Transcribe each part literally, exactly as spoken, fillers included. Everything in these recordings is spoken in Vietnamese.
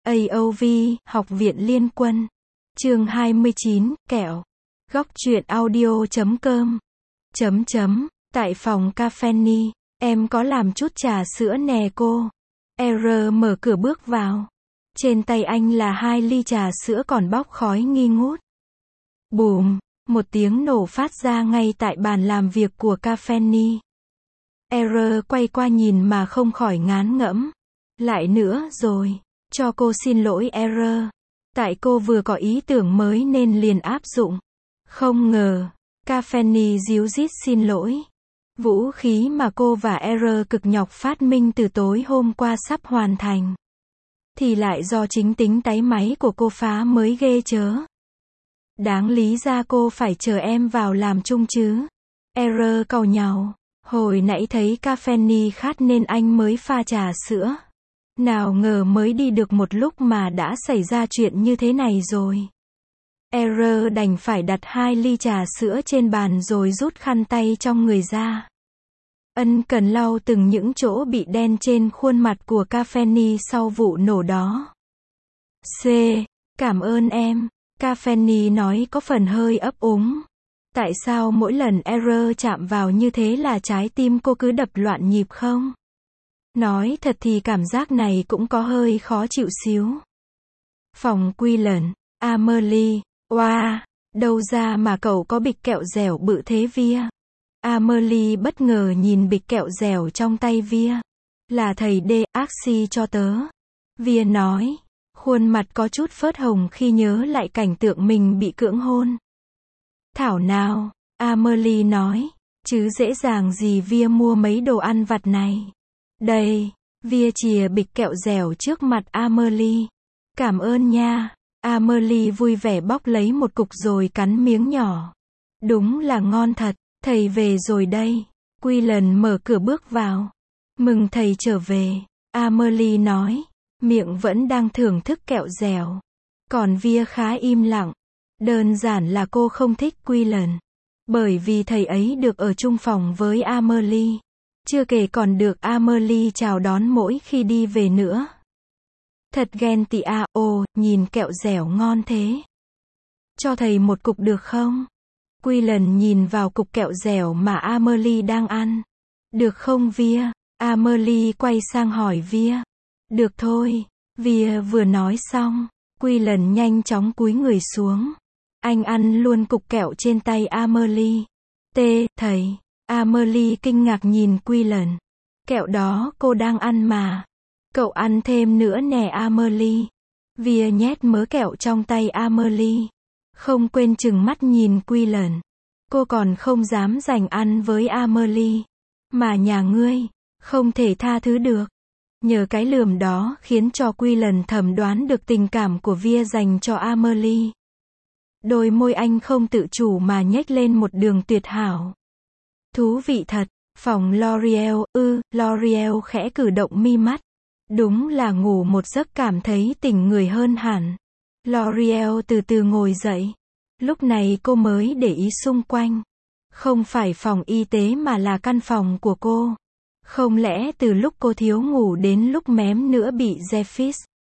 a o vê, Học viện Liên quân. Chương hai mươi chín, kẹo. Góc truyện audio chấm com. Chấm chấm, tại phòng Caffeine, em có làm chút trà sữa nè cô. R mở cửa bước vào. Trên tay anh là hai ly trà sữa còn bốc khói nghi ngút. Bùm, một tiếng nổ phát ra ngay tại bàn làm việc của Caffeine. R quay qua nhìn mà không khỏi ngán ngẩm. Lại nữa rồi, cho cô xin lỗi R. Tại cô vừa có ý tưởng mới nên liền áp dụng. Không ngờ, Caffeine díu dít xin lỗi. Vũ khí mà cô và R cực nhọc phát minh từ tối hôm qua sắp hoàn thành. Thì lại do chính tính táy máy của cô phá mới ghê chớ. Đáng lý ra cô phải chờ em vào làm chung chứ. R càu nhàu. Hồi nãy thấy Caffeine khát nên anh mới pha trà sữa. Nào ngờ mới đi được một lúc mà đã xảy ra chuyện như thế này rồi. R đành phải đặt hai ly trà sữa trên bàn rồi rút khăn tay trong người ra. Ân cần lau từng những chỗ bị đen trên khuôn mặt của Caffeine sau vụ nổ đó. C. Cảm ơn em. Caffeine nói có phần hơi ấp úng. Tại sao mỗi lần R chạm vào như thế là trái tim cô cứ đập loạn nhịp không? Nói thật thì cảm giác này cũng có hơi khó chịu xíu. Phòng Quillen, Amelie, oa, đâu ra mà cậu có bịch kẹo dẻo bự thế Via? Amelie bất ngờ nhìn bịch kẹo dẻo trong tay Via. Là thầy D. Axi cho tớ. Via nói, khuôn mặt có chút phớt hồng khi nhớ lại cảnh tượng mình bị cưỡng hôn. Thảo nào, Amelie nói, chứ dễ dàng gì Via mua mấy đồ ăn vặt này. Đây, Via chìa bịch kẹo dẻo trước mặt Amelie. Cảm ơn nha. Amelie vui vẻ bóc lấy một cục rồi cắn miếng nhỏ. Đúng là ngon thật, thầy về rồi đây. Quillen mở cửa bước vào. Mừng thầy trở về, Amelie nói, miệng vẫn đang thưởng thức kẹo dẻo. Còn Via khá im lặng. Đơn giản là cô không thích Quillen. Bởi vì thầy ấy được ở chung phòng với Amelie. Chưa kể còn được Amelie chào đón mỗi khi đi về nữa. Thật ghen tị à, ồ, nhìn kẹo dẻo ngon thế. Cho thầy một cục được không? Quillen nhìn vào cục kẹo dẻo mà Amelie đang ăn. Được không Via? Amelie quay sang hỏi Via. Được thôi. Via vừa nói xong, Quillen nhanh chóng cúi người xuống. Anh ăn luôn cục kẹo trên tay Amelie. T, thầy. Amelie kinh ngạc nhìn Quillen. Kẹo đó cô đang ăn mà. Cậu ăn thêm nữa nè Amelie. Via nhét mớ kẹo trong tay Amelie. Không quên chừng mắt nhìn Quillen. Cô còn không dám giành ăn với Amelie. Mà nhà ngươi, không thể tha thứ được. Nhờ cái lườm đó khiến cho Quillen thẩm đoán được tình cảm của Via dành cho Amelie. Đôi môi anh không tự chủ mà nhếch lên một đường tuyệt hảo. Thú vị thật. Phòng L'Oreal, ư, L'Oreal khẽ cử động mi mắt. Đúng là ngủ một giấc cảm thấy tỉnh người hơn hẳn. L'Oreal từ từ ngồi dậy. Lúc này cô mới để ý xung quanh. Không phải phòng y tế mà là căn phòng của cô. Không lẽ từ lúc cô thiếu ngủ đến lúc mém nữa bị Jeffis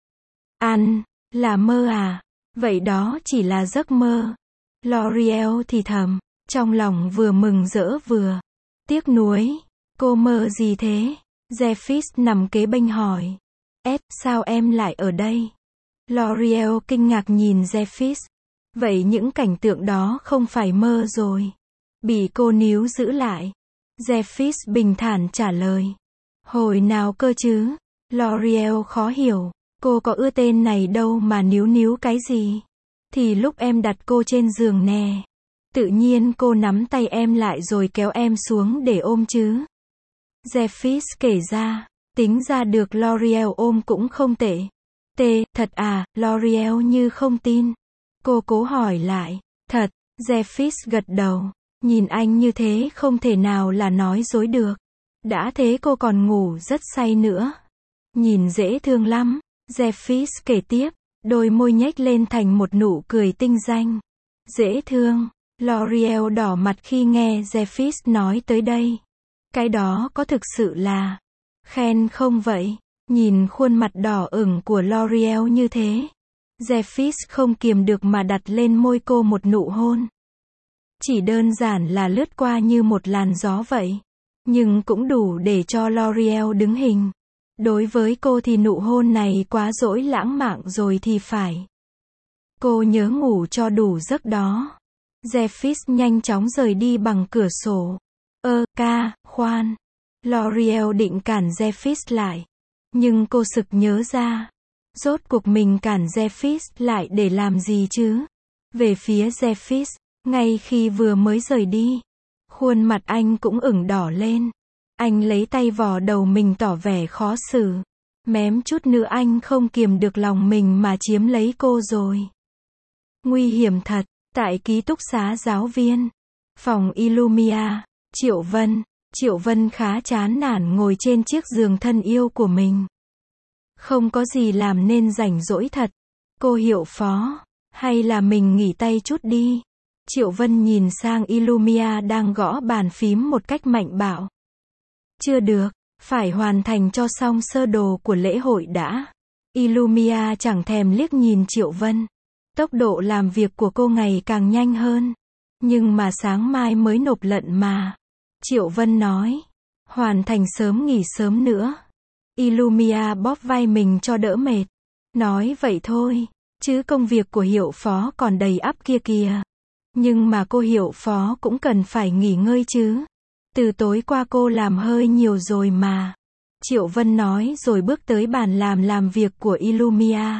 ăn, là mơ à? Vậy đó chỉ là giấc mơ. L'Oreal thì thầm, trong lòng vừa mừng rỡ vừa tiếc nuối. Cô mơ gì thế? Jeffis nằm kế bên hỏi. S, sao em lại ở đây? L'Oreal kinh ngạc nhìn Jeffis. Vậy những cảnh tượng đó không phải mơ rồi. Bị cô níu giữ lại. Jeffis bình thản trả lời. Hồi nào cơ chứ? L'Oreal khó hiểu. Cô có ưa tên này đâu mà níu níu cái gì? Thì lúc em đặt cô trên giường nè. Tự nhiên cô nắm tay em lại rồi kéo em xuống để ôm chứ. Jeffis kể ra. Tính ra được L'Oreal ôm cũng không tệ. T, thật à? L'Oreal như không tin. Cô cố hỏi lại. Thật. Jeffis gật đầu. Nhìn anh như thế không thể nào là nói dối được. Đã thế cô còn ngủ rất say nữa. Nhìn dễ thương lắm. Jeffis kể tiếp. Đôi môi nhếch lên thành một nụ cười tinh danh. Dễ thương. L'Oreal đỏ mặt khi nghe Jeffis nói tới đây. Cái đó có thực sự là khen không vậy? Nhìn khuôn mặt đỏ ửng của L'Oreal như thế, Jeffis không kiềm được mà đặt lên môi cô một nụ hôn. Chỉ đơn giản là lướt qua như một làn gió vậy. Nhưng cũng đủ để cho L'Oreal đứng hình. Đối với cô thì nụ hôn này quá dỗi lãng mạn rồi thì phải. Cô nhớ ngủ cho đủ giấc đó. Jeffis nhanh chóng rời đi bằng cửa sổ. Ơ, ca, khoan. L'Oreal định cản Jeffis lại. Nhưng cô sực nhớ ra. Rốt cuộc mình cản Jeffis lại để làm gì chứ? Về phía Jeffis, ngay khi vừa mới rời đi, khuôn mặt anh cũng ửng đỏ lên. Anh lấy tay vò đầu mình tỏ vẻ khó xử. Mém chút nữa anh không kiềm được lòng mình mà chiếm lấy cô rồi. Nguy hiểm thật. Tại ký túc xá giáo viên, phòng Illumia, Triệu Vân, Triệu Vân khá chán nản ngồi trên chiếc giường thân yêu của mình. Không có gì làm nên rảnh rỗi thật. Cô Hiệu phó, hay là mình nghỉ tay chút đi. Triệu Vân nhìn sang Illumia đang gõ bàn phím một cách mạnh bạo. Chưa được, phải hoàn thành cho xong sơ đồ của lễ hội đã. Illumia chẳng thèm liếc nhìn Triệu Vân. Tốc độ làm việc của cô ngày càng nhanh hơn. Nhưng mà sáng mai mới nộp lận mà. Triệu Vân nói. Hoàn thành sớm nghỉ sớm nữa. Illumia bóp vai mình cho đỡ mệt. Nói vậy thôi. Chứ công việc của Hiệu phó còn đầy ắp kia kìa. Nhưng mà cô Hiệu phó cũng cần phải nghỉ ngơi chứ. Từ tối qua cô làm hơi nhiều rồi mà. Triệu Vân nói rồi bước tới bàn làm làm việc của Illumia.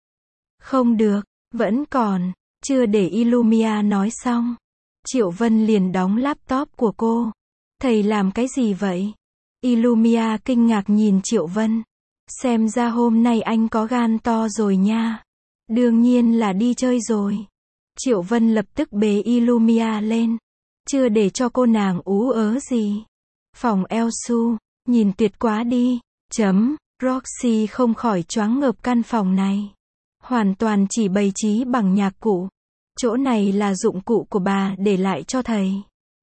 Không được. Vẫn còn, chưa để Illumia nói xong. Triệu Vân liền đóng laptop của cô. Thầy làm cái gì vậy? Illumia kinh ngạc nhìn Triệu Vân. Xem ra hôm nay anh có gan to rồi nha. Đương nhiên là đi chơi rồi. Triệu Vân lập tức bế Illumia lên. Chưa để cho cô nàng ú ớ gì. Phòng Elsu, nhìn tuyệt quá đi. Chấm, Roxy không khỏi choáng ngợp căn phòng này. Hoàn toàn chỉ bày trí bằng nhạc cụ. Chỗ này là dụng cụ của bà để lại cho thầy.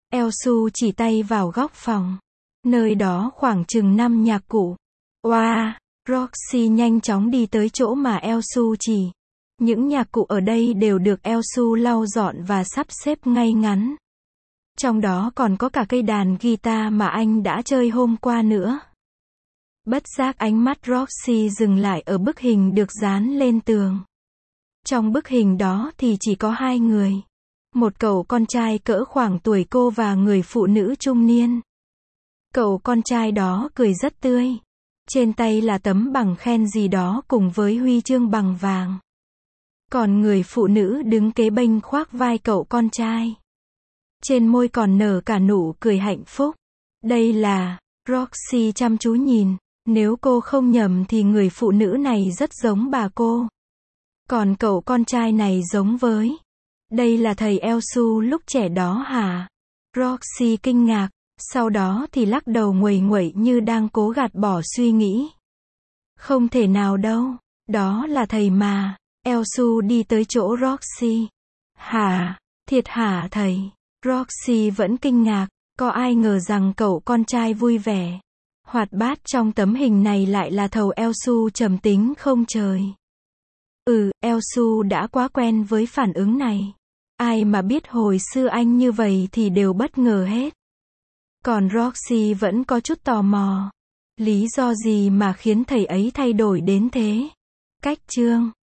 Elsu chỉ tay vào góc phòng. Nơi đó khoảng chừng năm nhạc cụ. Wow, Roxy nhanh chóng đi tới chỗ mà Elsu chỉ. Những nhạc cụ ở đây đều được Elsu lau dọn và sắp xếp ngay ngắn. Trong đó còn có cả cây đàn guitar mà anh đã chơi hôm qua nữa. Bất giác ánh mắt Roxy dừng lại ở bức hình được dán lên tường. Trong bức hình đó thì chỉ có hai người. Một cậu con trai cỡ khoảng tuổi cô và người phụ nữ trung niên. Cậu con trai đó cười rất tươi. Trên tay là tấm bằng khen gì đó cùng với huy chương bằng vàng. Còn người phụ nữ đứng kế bên khoác vai cậu con trai. Trên môi còn nở cả nụ cười hạnh phúc. Đây là, Roxy chăm chú nhìn. Nếu cô không nhầm thì người phụ nữ này rất giống bà cô. Còn cậu con trai này giống với. Đây là thầy Elsu lúc trẻ đó hả? Roxy kinh ngạc. Sau đó thì lắc đầu nguầy nguậy như đang cố gạt bỏ suy nghĩ. Không thể nào đâu. Đó là thầy mà. Elsu đi tới chỗ Roxy. Hả? Thiệt hả thầy? Roxy vẫn kinh ngạc. Có ai ngờ rằng cậu con trai vui vẻ, hoạt bát trong tấm hình này lại là thầu Elsu trầm tính không trời. Ừ, Elsu đã quá quen với phản ứng này. Ai mà biết hồi xưa anh như vậy thì đều bất ngờ hết. Còn Roxy vẫn có chút tò mò. Lý do gì mà khiến thầy ấy thay đổi đến thế? Cách chương